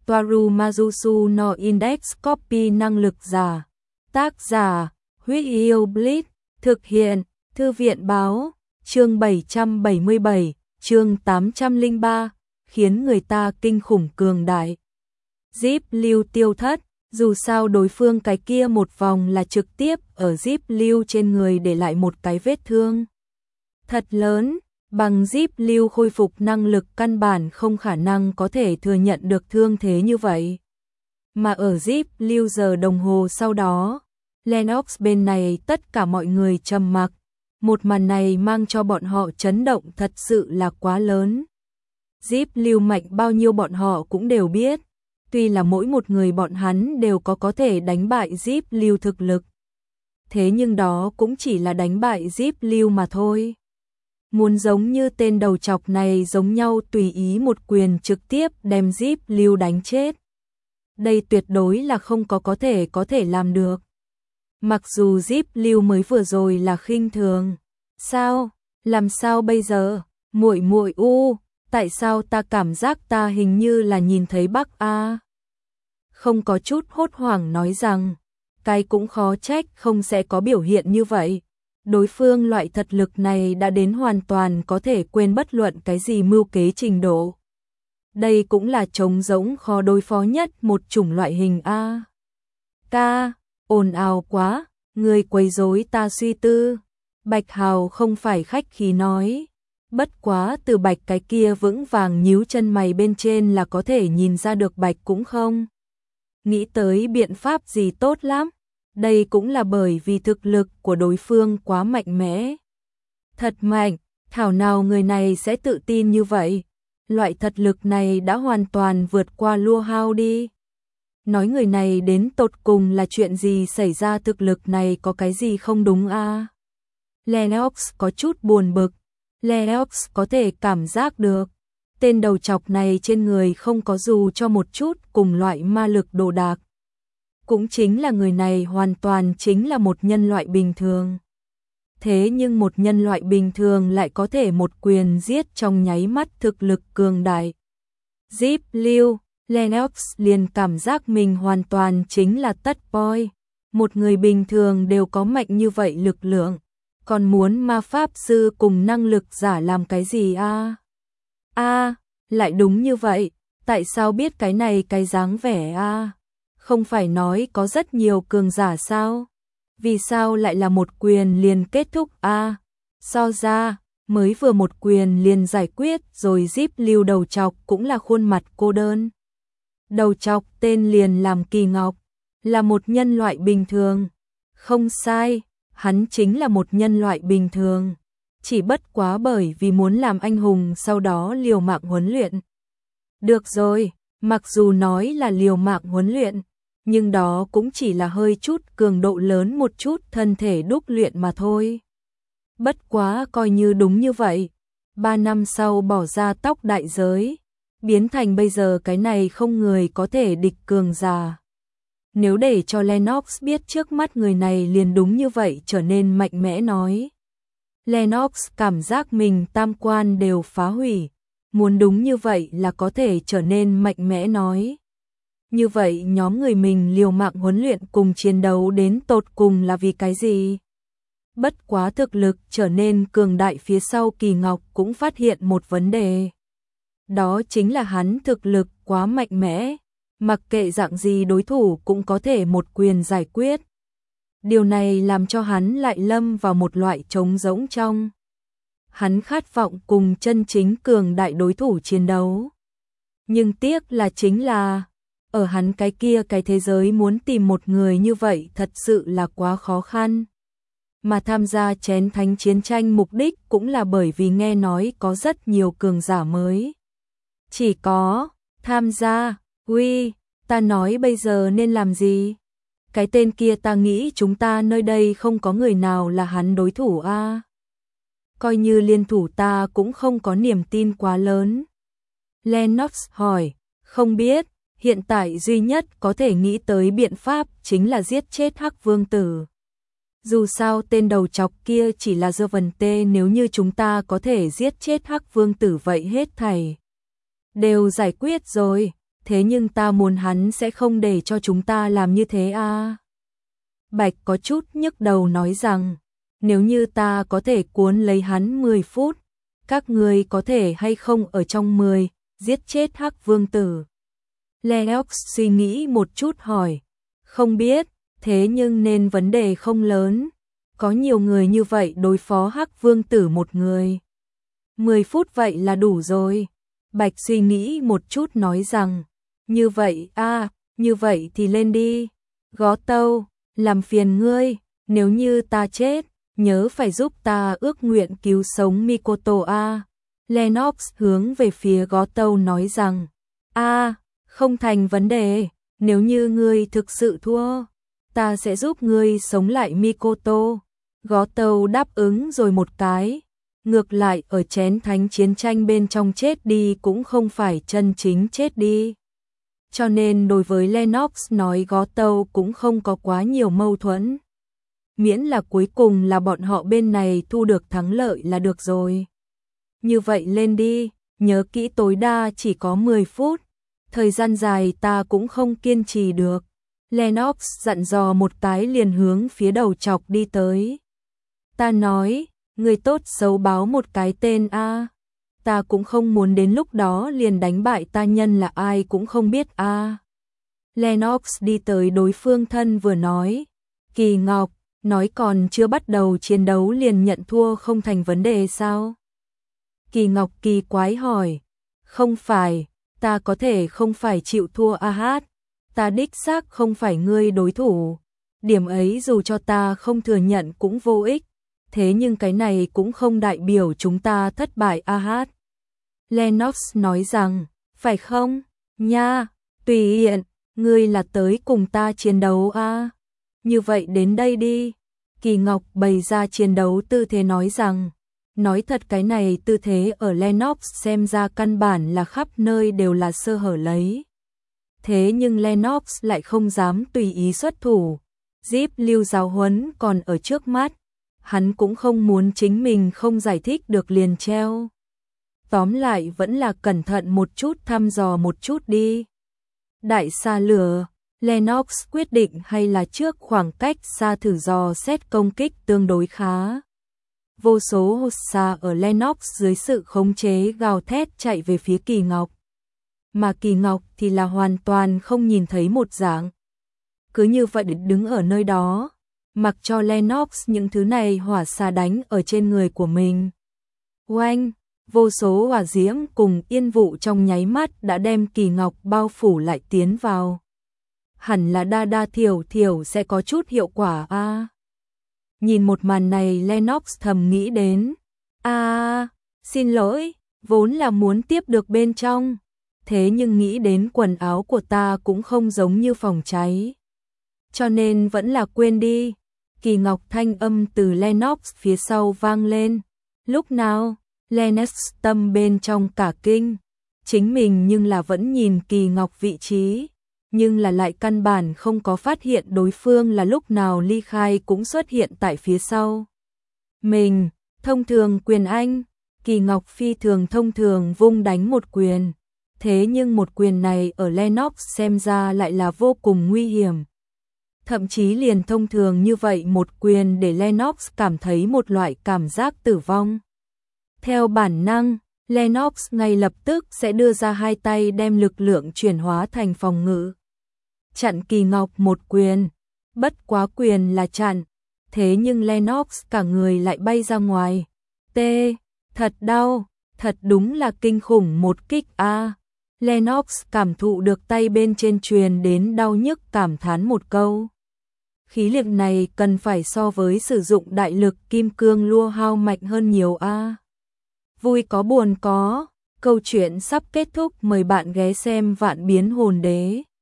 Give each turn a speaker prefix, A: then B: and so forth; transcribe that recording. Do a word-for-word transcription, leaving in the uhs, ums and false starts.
A: Toaru Majusu no Index Copy năng lực giả. Tác giả, Huyết Yêu Blitz, thực hiện, Thư viện báo, chương bảy trăm bảy mươi bảy, chương tám trăm lẻ ba, khiến người ta kinh khủng cường đại. Zip Lưu tiêu thất, dù sao đối phương cái kia một vòng là trực tiếp ở Zip Lưu trên người để lại một cái vết thương thật lớn, bằng Zip Lưu khôi phục năng lực căn bản không khả năng có thể thừa nhận được thương thế như vậy. Mà ở Zip Lưu giờ đồng hồ sau đó, Lennox bên này tất cả mọi người trầm mặc, một màn này mang cho bọn họ chấn động thật sự là quá lớn. Zip Lưu mạnh bao nhiêu bọn họ cũng đều biết, tuy là mỗi một người bọn hắn đều có có thể đánh bại Zip Lưu thực lực. Thế nhưng đó cũng chỉ là đánh bại Zip Lưu mà thôi. Muốn giống như tên đầu chọc này giống nhau tùy ý một quyền trực tiếp đem Zip Lưu đánh chết. Đây tuyệt đối là không có có thể có thể làm được. Mặc dù Zip Lưu mới vừa rồi là khinh thường. Sao? Làm sao bây giờ? Muội muội u, tại sao ta cảm giác ta hình như là nhìn thấy Bắc A? Không có chút hốt hoảng nói rằng, cái cũng khó trách không sẽ có biểu hiện như vậy. Đối phương loại thật lực này đã đến hoàn toàn có thể quên bất luận cái gì mưu kế trình độ. Đây cũng là trống rỗng khó đối phó nhất một chủng loại hình A. Ca, ồn ào quá, người quấy rối ta suy tư. Bạch Hào không phải khách khí nói. Bất quá từ Bạch cái kia vững vàng nhíu chân mày bên trên là có thể nhìn ra được Bạch cũng không nghĩ tới biện pháp gì tốt lắm. Đây cũng là bởi vì thực lực của đối phương quá mạnh mẽ. Thật mạnh, thảo nào người này sẽ tự tin như vậy. Loại thật lực này đã hoàn toàn vượt qua Lua Hao đi. Nói người này đến tột cùng là chuyện gì xảy ra, thực lực này có cái gì không đúng a? À? Lennox có chút buồn bực. Lennox có thể cảm giác được. Tên đầu chọc này trên người không có dù cho một chút cùng loại ma lực đồ đạc. Cũng chính là người này hoàn toàn chính là một nhân loại bình thường. Thế nhưng một nhân loại bình thường lại có thể một quyền giết trong nháy mắt thực lực cường đại. Zip Lưu, Lennox liền cảm giác mình hoàn toàn chính là tất boy. Một người bình thường đều có mạnh như vậy lực lượng. Còn muốn ma pháp sư cùng năng lực giả làm cái gì a? À? A, à, lại đúng như vậy. Tại sao biết cái này cái dáng vẻ a? À? Không phải nói có rất nhiều cường giả sao? Vì sao lại là một quyền liền kết thúc a? À? So ra, mới vừa một quyền liền giải quyết rồi. Zip Lưu đầu chọc cũng là khuôn mặt cô đơn. Đầu chọc tên liền làm Kỳ Ngọc, là một nhân loại bình thường. Không sai, hắn chính là một nhân loại bình thường. Chỉ bất quá bởi vì muốn làm anh hùng sau đó liều mạng huấn luyện. Được rồi, mặc dù nói là liều mạng huấn luyện, nhưng đó cũng chỉ là hơi chút cường độ lớn một chút thân thể đúc luyện mà thôi. Bất quá coi như đúng như vậy, ba năm sau bỏ ra tóc đại giới, biến thành bây giờ cái này không người có thể địch cường giả. Nếu để cho Lennox biết trước mắt người này liền đúng như vậy trở nên mạnh mẽ nói. Lennox cảm giác mình tam quan đều phá hủy, muốn đúng như vậy là có thể trở nên mạnh mẽ nói. Như vậy nhóm người mình liều mạng huấn luyện cùng chiến đấu đến tột cùng là vì cái gì? Bất quá thực lực trở nên cường đại phía sau, Kỳ Ngọc cũng phát hiện một vấn đề. Đó chính là hắn thực lực quá mạnh mẽ, mặc kệ dạng gì đối thủ cũng có thể một quyền giải quyết. Điều này làm cho hắn lại lâm vào một loại trống rỗng trong. Hắn khát vọng cùng chân chính cường đại đối thủ chiến đấu. Nhưng tiếc là chính là, ở hắn cái kia cái thế giới muốn tìm một người như vậy thật sự là quá khó khăn. Mà tham gia chén thánh chiến tranh mục đích cũng là bởi vì nghe nói có rất nhiều cường giả mới. Chỉ có tham gia, uy, ta nói bây giờ nên làm gì? Cái tên kia ta nghĩ chúng ta nơi đây không có người nào là hắn đối thủ a. À? Coi như liên thủ ta cũng không có niềm tin quá lớn. Lennox hỏi, không biết, hiện tại duy nhất có thể nghĩ tới biện pháp chính là giết chết Hắc Vương Tử. Dù sao tên đầu chọc kia chỉ là dơ vần tê, nếu như chúng ta có thể giết chết Hắc Vương Tử vậy hết thảy đều giải quyết rồi. thế nhưng ta muốn hắn sẽ không để cho chúng ta làm như thế à. Bạch có chút nhức đầu nói rằng, nếu như ta có thể cuốn lấy hắn mười phút, các ngươi có thể hay không ở trong mười, giết chết Hắc Vương Tử. Lennox suy nghĩ một chút hỏi, không biết, thế nhưng nên vấn đề không lớn, có nhiều người như vậy đối phó Hắc Vương Tử một người. mười phút vậy là đủ rồi. Bạch suy nghĩ một chút nói rằng, như vậy à, như vậy thì lên đi. Gó Tâu, làm phiền ngươi, nếu như ta chết, nhớ phải giúp ta ước nguyện cứu sống Mikoto a. Lennox hướng về phía Gó Tâu nói rằng, a, không thành vấn đề, nếu như ngươi thực sự thua, ta sẽ giúp ngươi sống lại Mikoto. Gó Tâu đáp ứng rồi một cái, ngược lại ở chén thánh chiến tranh bên trong chết đi cũng không phải chân chính chết đi. Cho nên đối với Lennox nói Gó Tâu cũng không có quá nhiều mâu thuẫn. Miễn là cuối cùng là bọn họ bên này thu được thắng lợi là được rồi. Như vậy lên đi, nhớ kỹ tối đa chỉ có mười phút, thời gian dài ta cũng không kiên trì được. Lennox dặn dò một cái liền hướng phía đầu chọc đi tới. Ta nói, người tốt xấu báo một cái tên a. Ta cũng không muốn đến lúc đó liền đánh bại ta nhân là ai cũng không biết a. Lennox đi tới đối phương thân vừa nói, Kỳ Ngọc, nói còn chưa bắt đầu chiến đấu liền nhận thua không thành vấn đề sao? Kỳ Ngọc kỳ quái hỏi, không phải, ta có thể không phải chịu thua a hát, ta đích xác không phải ngươi đối thủ, điểm ấy dù cho ta không thừa nhận cũng vô ích, thế nhưng cái này cũng không đại biểu chúng ta thất bại a hát. Lennox nói rằng, phải không, nha, tùy tiện, ngươi là tới cùng ta chiến đấu a. Như vậy đến đây đi. Kỳ Ngọc bày ra chiến đấu tư thế nói rằng, nói thật cái này tư thế ở Lennox xem ra căn bản là khắp nơi đều là sơ hở lấy. Thế nhưng Lennox lại không dám tùy ý xuất thủ, Díp lưu giáo huấn còn ở trước mắt, hắn cũng không muốn chính mình không giải thích được liền treo. Tóm lại vẫn là cẩn thận một chút thăm dò một chút đi. Đại xa lửa, Lennox quyết định hay là trước khoảng cách xa thử dò xét công kích tương đối khá. Vô số hột xà ở Lennox dưới sự khống chế gào thét chạy về phía Kỳ Ngọc. Mà Kỳ Ngọc thì là hoàn toàn không nhìn thấy một dạng. Cứ như vậy đứng ở nơi đó, mặc cho Lennox những thứ này hỏa xà đánh ở trên người của mình. Oanh, vô số hỏa diễm cùng yên vụ trong nháy mắt đã đem Kỳ Ngọc bao phủ lại tiến vào. Hẳn là đa đa thiểu thiểu sẽ có chút hiệu quả a. À. Nhìn một màn này Lennox thầm nghĩ đến, a, à, xin lỗi, vốn là muốn tiếp được bên trong, thế nhưng nghĩ đến quần áo của ta cũng không giống như phòng cháy. Cho nên vẫn là quên đi. Kỳ Ngọc thanh âm từ Lennox phía sau vang lên. Lúc nào, Lennox tâm bên trong cả kinh, chính mình nhưng là vẫn nhìn Kỳ Ngọc vị trí, nhưng là lại căn bản không có phát hiện đối phương là lúc nào ly khai cũng xuất hiện tại phía sau. Mình, thông thường quyền anh, Kỳ Ngọc phi thường thông thường vung đánh một quyền, thế nhưng một quyền này ở Lennox xem ra lại là vô cùng nguy hiểm. Thậm chí liền thông thường như vậy một quyền để Lennox cảm thấy một loại cảm giác tử vong. Theo bản năng, Lennox ngay lập tức sẽ đưa ra hai tay đem lực lượng chuyển hóa thành phòng ngự. Chặn Kỳ Ngọc một quyền, bất quá quyền là chặn, thế nhưng Lennox cả người lại bay ra ngoài. Tê, thật đau, thật đúng là kinh khủng một kích a. À. Lennox cảm thụ được tay bên trên truyền đến đau nhức cảm thán một câu. Khí lực này cần phải so với sử dụng đại lực kim cương lua hao mạnh hơn nhiều a. À. Vui có buồn có, câu chuyện sắp kết thúc, mời bạn ghé xem Vạn Biến Hồn Đế.